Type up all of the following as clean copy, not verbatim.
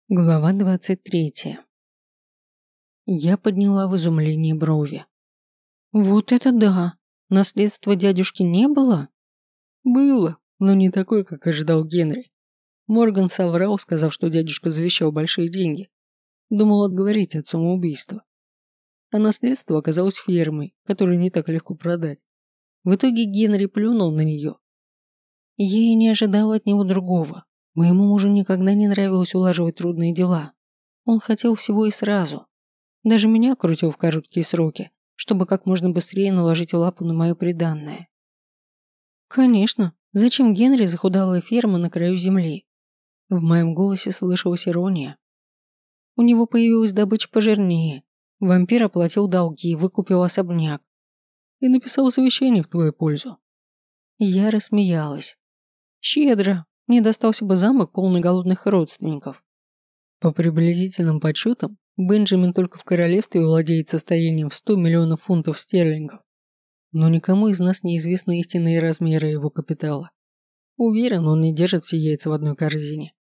Глава 23. Я подняла в изумлении брови. Вот это да! Наследства дядюшки не было? Было, но не такое, как ожидал Генри. Морган соврал, сказав, что дядюшка завещал большие деньги. Думал отговорить от самоубийства. А наследство оказалось фермой, которую не так легко продать. В итоге Генри плюнул на нее. Я и не ожидала от него другого. Моему мужу никогда не нравилось улаживать трудные дела. Он хотел всего и сразу. Даже меня крутил в короткие сроки, чтобы как можно быстрее наложить лапу на мое приданное. Конечно, зачем Генри захудалая ферма на краю земли? В моем голосе слышалась ирония. У него появилась добыча пожирнее. Вампир оплатил долги, выкупил особняк. И написал завещание в твою пользу. Я рассмеялась. Щедро. Мне достался бы замок, полный голодных родственников. По приблизительным подсчетам, Бенджамин только в королевстве владеет состоянием в 100 миллионов фунтов стерлингов. Но никому из нас не известны истинные размеры его капитала. Уверен, он не держит все яйца в одной корзине.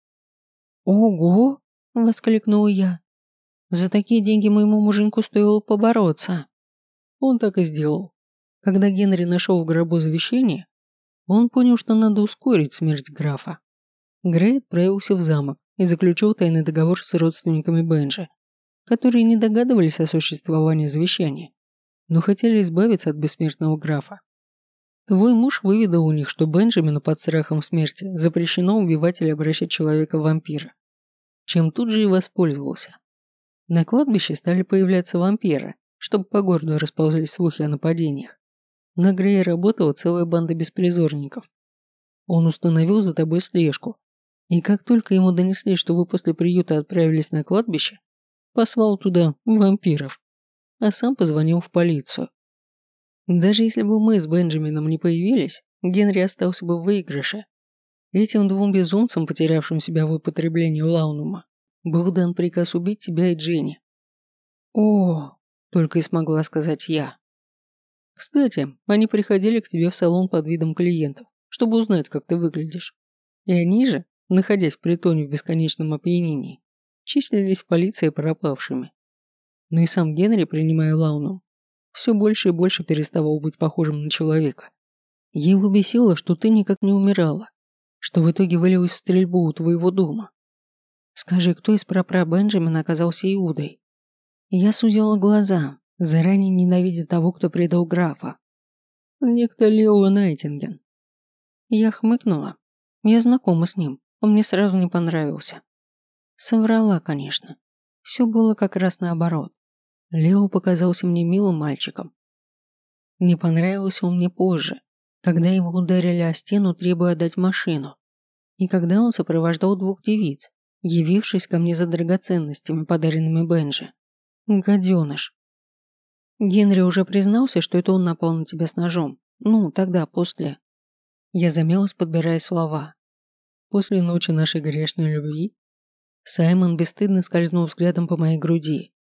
«Ого!» – воскликнула я. «За такие деньги моему муженьку стоило побороться». Он так и сделал. Когда Генри нашел в гробу завещание, он понял, что надо ускорить смерть графа. Грей отправился в замок и заключил тайный договор с родственниками Бенджи, которые не догадывались о существовании завещания, но хотели избавиться от бессмертного графа. Твой муж выведал у них, что Бенджамину под страхом смерти запрещено убивать или обращать человека в вампира, чем тут же и воспользовался. На кладбище стали появляться вампиры, чтобы по городу расползлись слухи о нападениях. На Грея работала целая банда беспризорников. Он установил за тобой слежку, и как только ему донесли, что вы после приюта отправились на кладбище, послал туда вампиров, а сам позвонил в полицию. Даже если бы мы с Бенджамином не появились, Генри остался бы в выигрыше. Этим двум безумцам, потерявшим себя в употреблении лаунума, был дан приказ убить тебя и Дженни. «О!» – только и смогла сказать я. Кстати, они приходили к тебе в салон под видом клиентов, чтобы узнать, как ты выглядишь. И они же, находясь в притоне в бесконечном опьянении, числились в полиции пропавшими. Но и сам Генри, принимая лаунум, все больше и больше переставал быть похожим на человека. Его бесило, что ты никак не умирала, что в итоге вылилось в стрельбу у твоего дома. Скажи, кто из прапра Бенджамина оказался Иудой? Я сузила глаза, заранее ненавидя того, кто предал графа. Некто Лео Найтинген. Я хмыкнула. Я знакома с ним, он мне сразу не понравился. Соврала, конечно. Все было как раз наоборот. Лео показался мне милым мальчиком. Не понравился он мне позже, когда его ударили о стену, требуя отдать машину, и когда он сопровождал двух девиц, явившись ко мне за драгоценностями, подаренными Бенджи. Гаденыш. Генри уже признался, что это он напал на тебя с ножом. Ну, тогда, после. Я замялась, подбирая слова. После ночи нашей грешной любви Саймон бесстыдно скользнул взглядом по моей груди.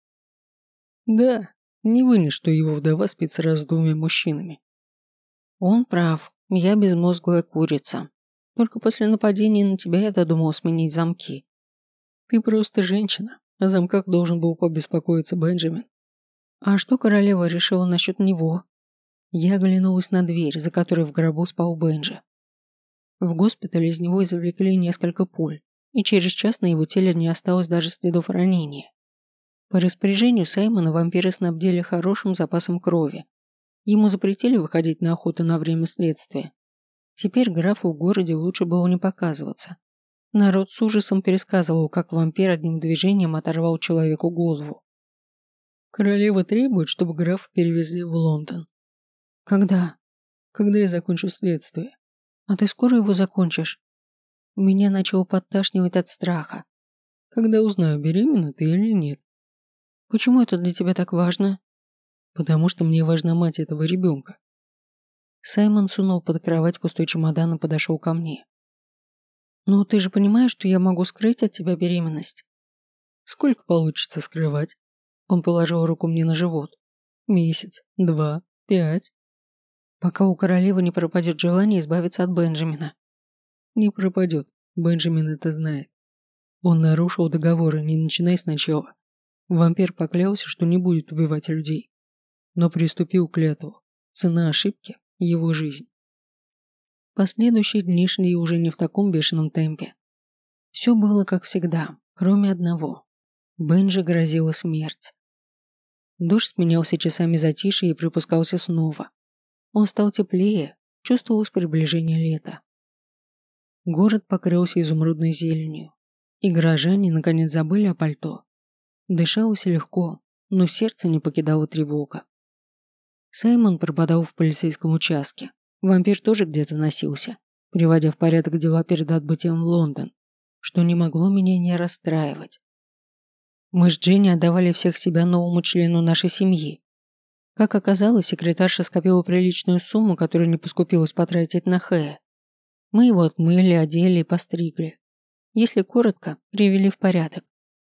Да, не вынес, что его вдова спит сразу с двумя мужчинами. Он прав, я безмозглая курица. Только после нападения на тебя я додумал сменить замки. Ты просто женщина, о замках должен был побеспокоиться Бенджамин. А что королева решила насчет него? Я оглянулась на дверь, за которой в гробу спал Бенджи. В госпитале из него извлекли несколько пуль, и через час на его теле не осталось даже следов ранения. По распоряжению Саймона вампиры снабдили хорошим запасом крови. Ему запретили выходить на охоту на время следствия. Теперь графу в городе лучше было не показываться. Народ с ужасом пересказывал, как вампир одним движением оторвал человеку голову. Королева требует, чтобы графа перевезли в Лондон. Когда? Когда я закончу следствие. А ты скоро его закончишь? Меня начало подташнивать от страха. Когда узнаю, беременна ты или нет. Почему это для тебя так важно? Потому что мне важна мать этого ребенка. Саймон сунул под кровать пустой чемодан и подошел ко мне. Ну, ты же понимаешь, что я могу скрыть от тебя беременность? Сколько получится скрывать? Он положил руку мне на живот. Месяц, 2, 5. Пока у королевы не пропадет желание избавиться от Бенджамина. Не пропадет. Бенджамин это знает. Он нарушил договор, и не начинай сначала. Вампир поклялся, что не будет убивать людей, но приступил к клятву. Цена ошибки – его жизнь. Последующие дни шли уже не в таком бешеном темпе. Все было как всегда, кроме одного. Бенджи грозила смерть. Дождь сменялся часами затишья и припускался снова. Он стал теплее, чувствовалось приближение лета. Город покрылся изумрудной зеленью, и горожане наконец забыли о пальто. Дышалось легко, но сердце не покидало тревога. Саймон пропадал в полицейском участке. Вампир тоже где-то носился, приводя в порядок дела перед отбытием в Лондон, что не могло меня не расстраивать. Мы с Дженни отдавали всех себя новому члену нашей семьи. Как оказалось, секретарша скопила приличную сумму, которую не поскупилась потратить на Хэя. Мы его отмыли, одели и постригли. Если коротко, привели в порядок.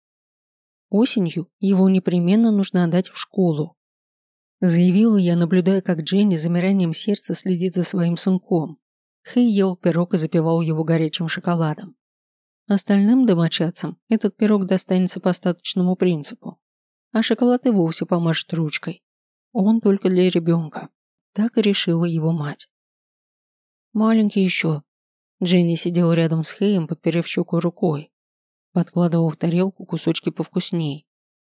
Осенью его непременно нужно отдать в школу. Заявила я, наблюдая, как Дженни замиранием сердца следит за своим сынком. Хэй ел пирог и запивал его горячим шоколадом. Остальным домочадцам этот пирог достанется по остаточному принципу, а шоколад и вовсе помажет ручкой. Он только для ребенка. Так и решила его мать. Маленький еще. Дженни сидела рядом с Хэем, подперев щеку рукой. Подкладывал в тарелку кусочки повкусней.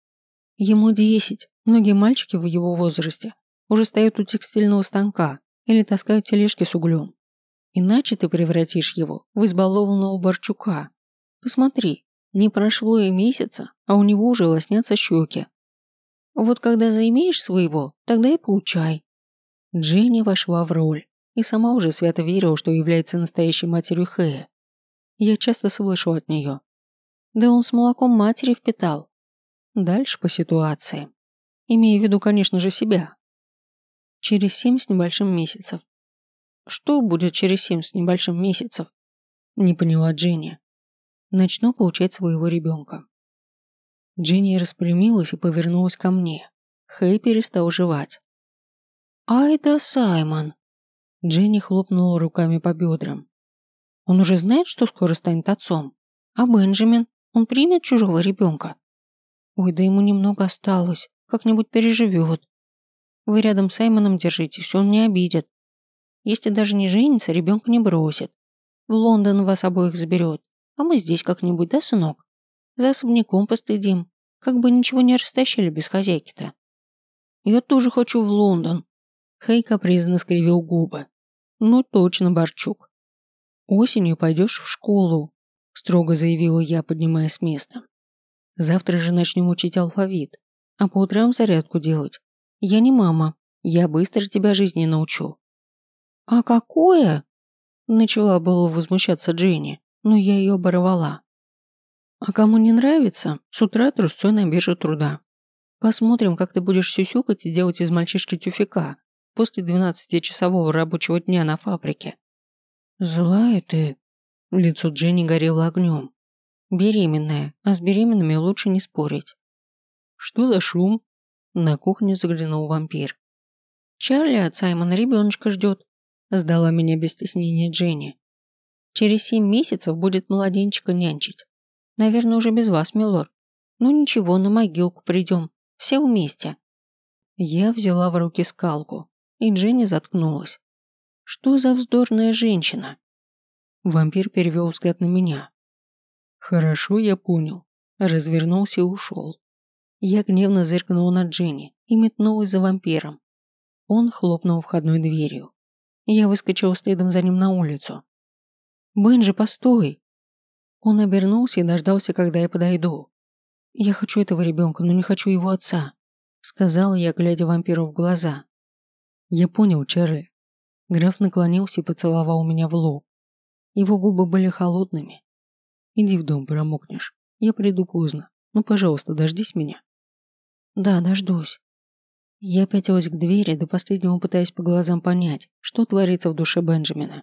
Ему 10. Многие мальчики в его возрасте уже стоят у текстильного станка или таскают тележки с углем. Иначе ты превратишь его в избалованного Борчука. Посмотри, не прошло и месяца, а у него уже лоснятся щеки. Вот когда заимеешь своего, тогда и получай. Дженни вошла в роль и сама уже свято верила, что является настоящей матерью Хэя. Я часто слышу от нее. Да он с молоком матери впитал. Дальше по ситуации. Имея в виду, конечно же, себя. Через 7 с небольшим месяцев. Что будет через 7 с небольшим месяцев? Не поняла Дженни. Начну получать своего ребенка. Дженни распрямилась и повернулась ко мне. Хэй перестал жевать. «Ай да Саймон!» Дженни хлопнула руками по бедрам. «Он уже знает, что скоро станет отцом? А Бенджамин? Он примет чужого ребенка? Ой, да ему немного осталось. Как-нибудь переживет. Вы рядом с Саймоном держитесь, он не обидит. Если даже не женится, ребенка не бросит. В Лондон вас обоих заберет. А мы здесь как-нибудь, да, сынок? За особняком последим. Как бы ничего не растащили без хозяйки-то. Я тоже хочу в Лондон. Хэй капризно скривил губы. Ну точно, Борчук. Осенью пойдешь в школу, строго заявила я, поднимаясь с места. Завтра же начнем учить алфавит, а по утрам зарядку делать. Я не мама, я быстро тебя жизни научу. А какое? Начала было возмущаться Дженни, но я ее оборвала. А кому не нравится, с утра трусцой на бирже труда. Посмотрим, как ты будешь сюсюкать и делать из мальчишки тюфяка после 12-часового рабочего дня на фабрике. Злая ты. Лицо Дженни горело огнем. Беременная, а с беременными лучше не спорить. Что за шум? На кухню заглянул вампир. Чарли от Саймона ребеночка ждет. Сдала меня без стеснения Дженни. Через 7 месяцев будет младенчика нянчить. Наверное, уже без вас, милорд. Ну ничего, на могилку придем. Все вместе. Я взяла в руки скалку, и Дженни заткнулась. Что за вздорная женщина? Вампир перевел взгляд на меня. Хорошо, я понял. Развернулся и ушел. Я гневно зыркнула на Дженни и метнулась за вампиром. Он хлопнул входной дверью. Я выскочила следом за ним на улицу. «Бенджи, постой!» Он обернулся и дождался, когда я подойду. «Я хочу этого ребенка, но не хочу его отца», сказала я, глядя вампиру в глаза. «Я понял, Чарли». Граф наклонился и поцеловал меня в лоб. Его губы были холодными. «Иди в дом, промокнешь. Я приду поздно. Ну, пожалуйста, дождись меня». «Да, дождусь». Я пятилась к двери, до последнего пытаясь по глазам понять, что творится в душе Бенджамина.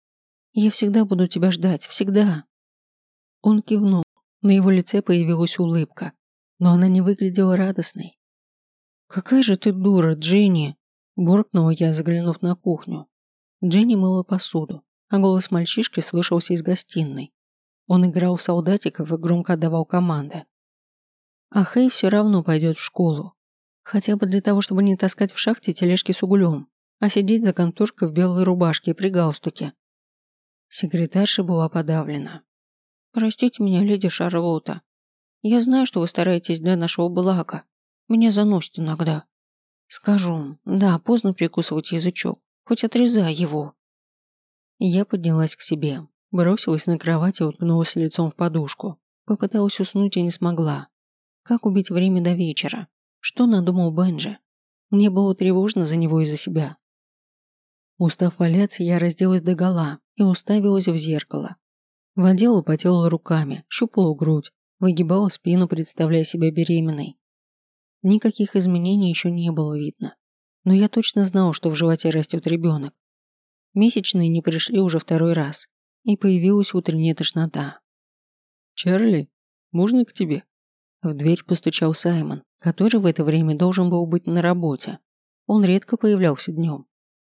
«Я всегда буду тебя ждать, всегда». Он кивнул, на его лице появилась улыбка, но она не выглядела радостной. «Какая же ты дура, Дженни!» – буркнула я, заглянув на кухню. Дженни мыла посуду, а голос мальчишки слышался из гостиной. Он играл в солдатиков и громко отдавал команды. А Хэй все равно пойдет в школу. Хотя бы для того, чтобы не таскать в шахте тележки с углем, а сидеть за конторкой в белой рубашке и при галстуке. Секретарша была подавлена. «Простите меня, леди Шарлотта. Я знаю, что вы стараетесь для нашего блага. Меня заносит иногда. Скажу, да, поздно прикусывать язычок, хоть отрезай его». Я поднялась к себе, бросилась на кровать и уткнулась лицом в подушку. Попыталась уснуть и не смогла. Как убить время до вечера? Что надумал Бенджи? Мне было тревожно за него и за себя. Устав валяться, я разделась догола и уставилась в зеркало. Водила по телу руками, щупала грудь, выгибала спину, представляя себя беременной. Никаких изменений еще не было видно. Но я точно знала, что в животе растет ребенок. Месячные не пришли уже второй раз, и появилась утренняя тошнота. «Чарли, можно к тебе?» В дверь постучал Саймон, который в это время должен был быть на работе. Он редко появлялся днем.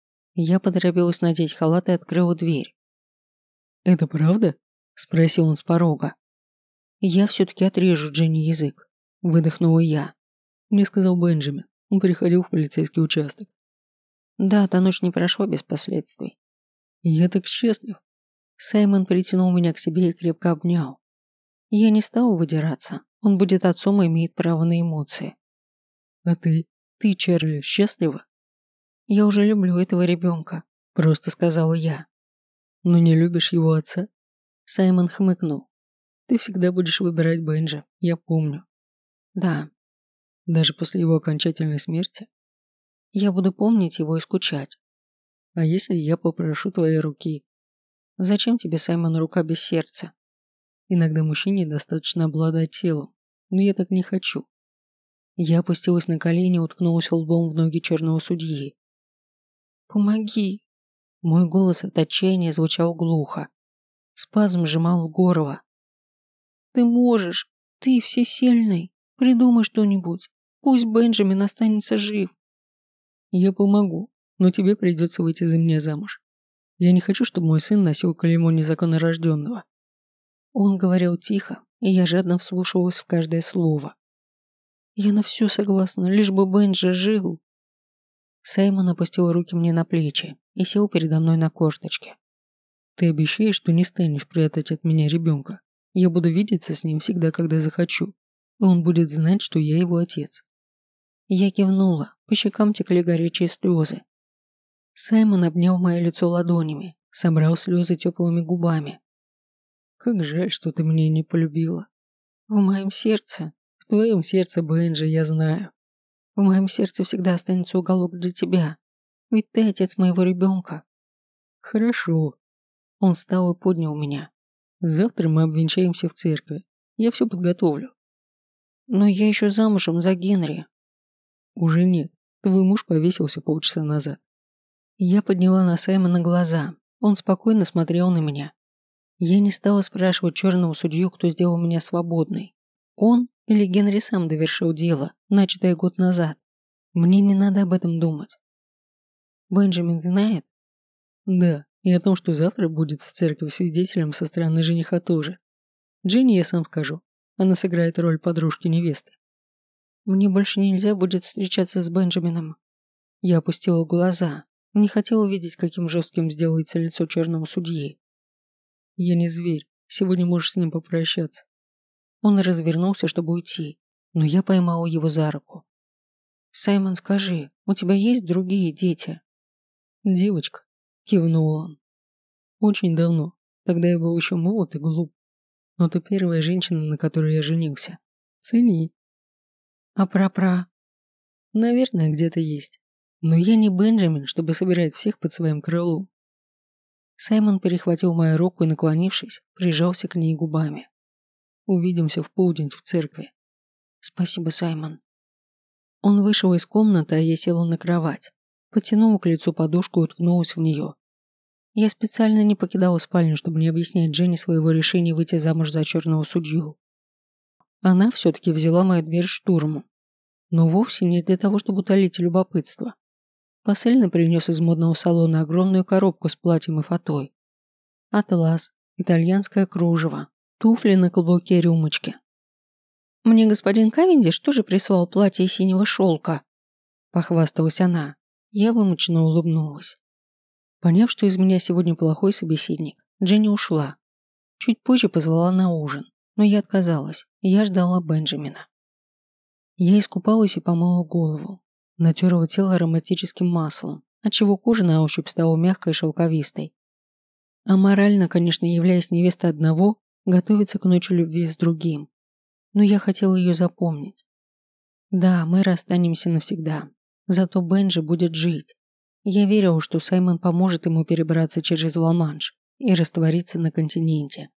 Я поторопилась надеть халат и открыла дверь. «Это правда?» – спросил он с порога. «Я все-таки отрежу Дженни язык», – выдохнула я. Мне сказал Бенджамин. Он приходил в полицейский участок. Да, та ночь не прошла без последствий. Я так счастлив. Саймон притянул меня к себе и крепко обнял. Я не стала выдираться. Он будет отцом и имеет право на эмоции. А ты? Ты, Чарли, счастлива? Я уже люблю этого ребенка, просто сказала я. Но не любишь его отца? Саймон хмыкнул. Ты всегда будешь выбирать Бенджа, я помню. Да. Даже после его окончательной смерти? Я буду помнить его и скучать. А если я попрошу твоей руки? Зачем тебе, Саймон, рука без сердца? Иногда мужчине достаточно обладать телом, но я так не хочу. Я опустилась на колени и уткнулась лбом в ноги черного судьи. «Помоги!» Мой голос от отчаяния звучал глухо. Спазм сжимал горло. «Ты можешь! Ты всесильный! Придумай что-нибудь! Пусть Бенджамин останется жив!» «Я помогу, но тебе придется выйти за меня замуж. Я не хочу, чтобы мой сын носил клеймо незаконно рожденного». Он говорил тихо, и я жадно вслушивалась в каждое слово. «Я на все согласна, лишь бы Бенджи жил!» Саймон опустил руки мне на плечи и сел передо мной на корточке. «Ты обещаешь, что не станешь прятать от меня ребенка? Я буду видеться с ним всегда, когда захочу, и он будет знать, что я его отец». Я кивнула, по щекам текли горячие слезы. Саймон обнял мое лицо ладонями, собрал слезы теплыми губами. «Как жаль, что ты меня не полюбила». «В моем сердце, в твоем сердце, Бенджи, я знаю. В моем сердце всегда останется уголок для тебя, ведь ты отец моего ребенка». «Хорошо». Он встал и поднял меня. «Завтра мы обвенчаемся в церкви. Я все подготовлю». «Но я еще замужем за Генри». «Уже нет. Твой муж повесился полчаса назад». Я подняла на Саймона глаза. Он спокойно смотрел на меня. Я не стала спрашивать черного судью, кто сделал меня свободной. Он или Генри сам довершил дело, начатое год назад. Мне не надо об этом думать. Бенджамин знает? Да, и о том, что завтра будет в церкви свидетелем со стороны жениха тоже. Дженни я сам скажу. Она сыграет роль подружки невесты. Мне больше нельзя будет встречаться с Бенджамином. Я опустила глаза. Не хотела видеть, каким жестким сделается лицо черного судьи. Я не зверь. Сегодня можешь с ним попрощаться. Он развернулся, чтобы уйти, но я поймала его за руку. «Саймон, скажи, у тебя есть другие дети?» «Девочка», – кивнул он. «Очень давно. Тогда я был еще молод и глуп. Но ты первая женщина, на которой я женился. Цени». «А пра-пра?» «Наверное, где-то есть. Но я не Бенджамин, чтобы собирать всех под своим крылом». Саймон перехватил мою руку и, наклонившись, прижался к ней губами. «Увидимся в полдень в церкви». «Спасибо, Саймон». Он вышел из комнаты, а я села на кровать. Потянула к лицу подушку и уткнулась в нее. Я специально не покидала спальню, чтобы не объяснять Дженни своего решения выйти замуж за черного судью. Она все-таки взяла мою дверь штурмом. Но вовсе не для того, чтобы утолить любопытство. Посыльный принес из модного салона огромную коробку с платьем и фатой. Атлас, итальянское кружево, туфли на каблуке рюмочки. «Мне господин Кавендиш тоже прислал платье из синего шелка», – похвасталась она. Я вымученно улыбнулась. Поняв, что из меня сегодня плохой собеседник, Дженни ушла. Чуть позже позвала на ужин, но я отказалась, я ждала Бенджамина. Я искупалась и помыла голову, натерла тело ароматическим маслом, отчего кожа на ощупь стала мягкой и шелковистой. А морально, конечно, являясь невестой одного, готовиться к ночи любви с другим. Но я хотела ее запомнить. Да, мы расстанемся навсегда, зато Бенджи будет жить. Я верила, что Саймон поможет ему перебраться через Ла-Манш и раствориться на континенте.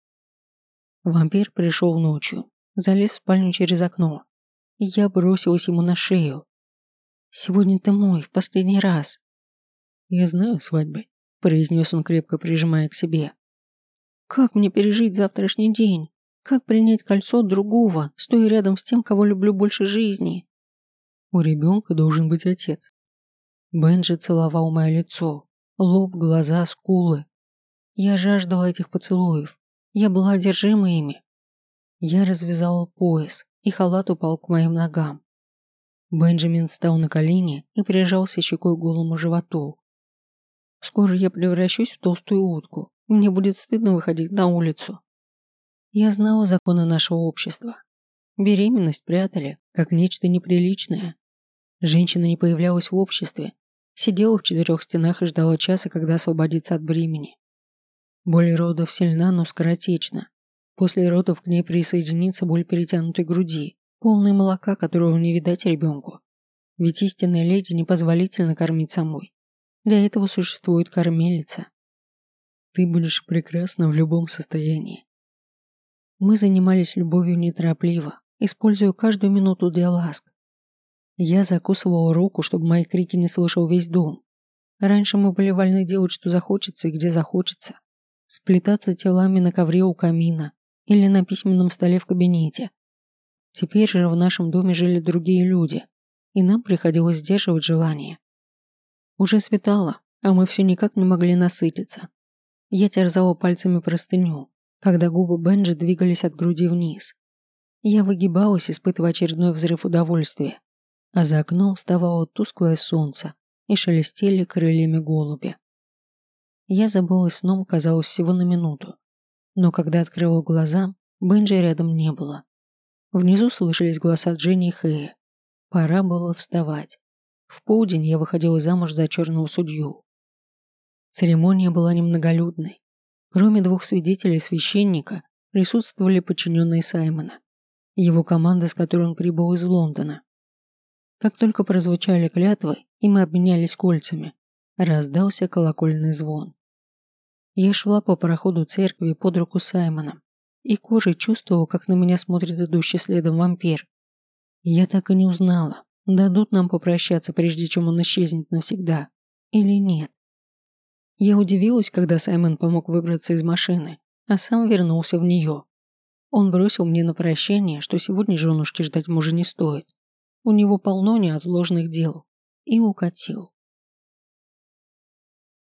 Вампир пришел ночью, залез в спальню через окно, и я бросилась ему на шею. «Сегодня ты мой, в последний раз». «Я знаю свадьбы», – произнес он, крепко прижимая к себе. «Как мне пережить завтрашний день? Как принять кольцо от другого, стоя рядом с тем, кого люблю больше жизни?» «У ребенка должен быть отец». Бенджи целовал мое лицо, лоб, глаза, скулы. Я жаждала этих поцелуев. Я была одержима ими. Я развязала пояс, и халат упал к моим ногам. Бенджамин встал на колени и прижался щекой к голому животу. «Скоро я превращусь в толстую утку. Мне будет стыдно выходить на улицу». Я знала законы нашего общества. Беременность прятали, как нечто неприличное. Женщина не появлялась в обществе, сидела в 4 стенах и ждала часа, когда освободится от бремени. Боль родов сильна, но скоротечна. После родов к ней присоединится боль перетянутой груди, полной молока, которого не видать ребенку. Ведь истинной леди непозволительно кормить самой. Для этого существует кормилица. Ты будешь прекрасна в любом состоянии. Мы занимались любовью неторопливо, используя каждую минуту для ласк. Я закусывала руку, чтобы мои крики не слышал весь дом. Раньше мы были вольны делать, что захочется и где захочется. Сплетаться телами на ковре у камина или на письменном столе в кабинете. Теперь же в нашем доме жили другие люди, и нам приходилось сдерживать желание. Уже светало, а мы все никак не могли насытиться. Я терзала пальцами простыню, когда губы Бенджи двигались от груди вниз. Я выгибалась, испытывая очередной взрыв удовольствия, а за окном вставало тусклое солнце и шелестели крыльями голуби. Я забылась сном, казалось, всего на минуту, но когда открыла глаза, Бенджи рядом не было. Внизу слышались голоса Дженни и Хэя. Пора было вставать. В полдень я выходила замуж за черного судью. Церемония была немноголюдной. Кроме 2 свидетелей и священника, присутствовали подчиненные Саймона, его команда, с которой он прибыл из Лондона. Как только прозвучали клятвы, и мы обменялись кольцами, раздался колокольный звон. Я шла по проходу церкви под руку с Саймоном, и кожей чувствовала, как на меня смотрит идущий следом вампир. Я так и не узнала, дадут нам попрощаться, прежде чем он исчезнет навсегда, или нет. Я удивилась, когда Саймон помог выбраться из машины, а сам вернулся в нее. Он бросил мне на прощание, что сегодня женушке ждать мужа не стоит. У него полно неотложных дел, и укатил.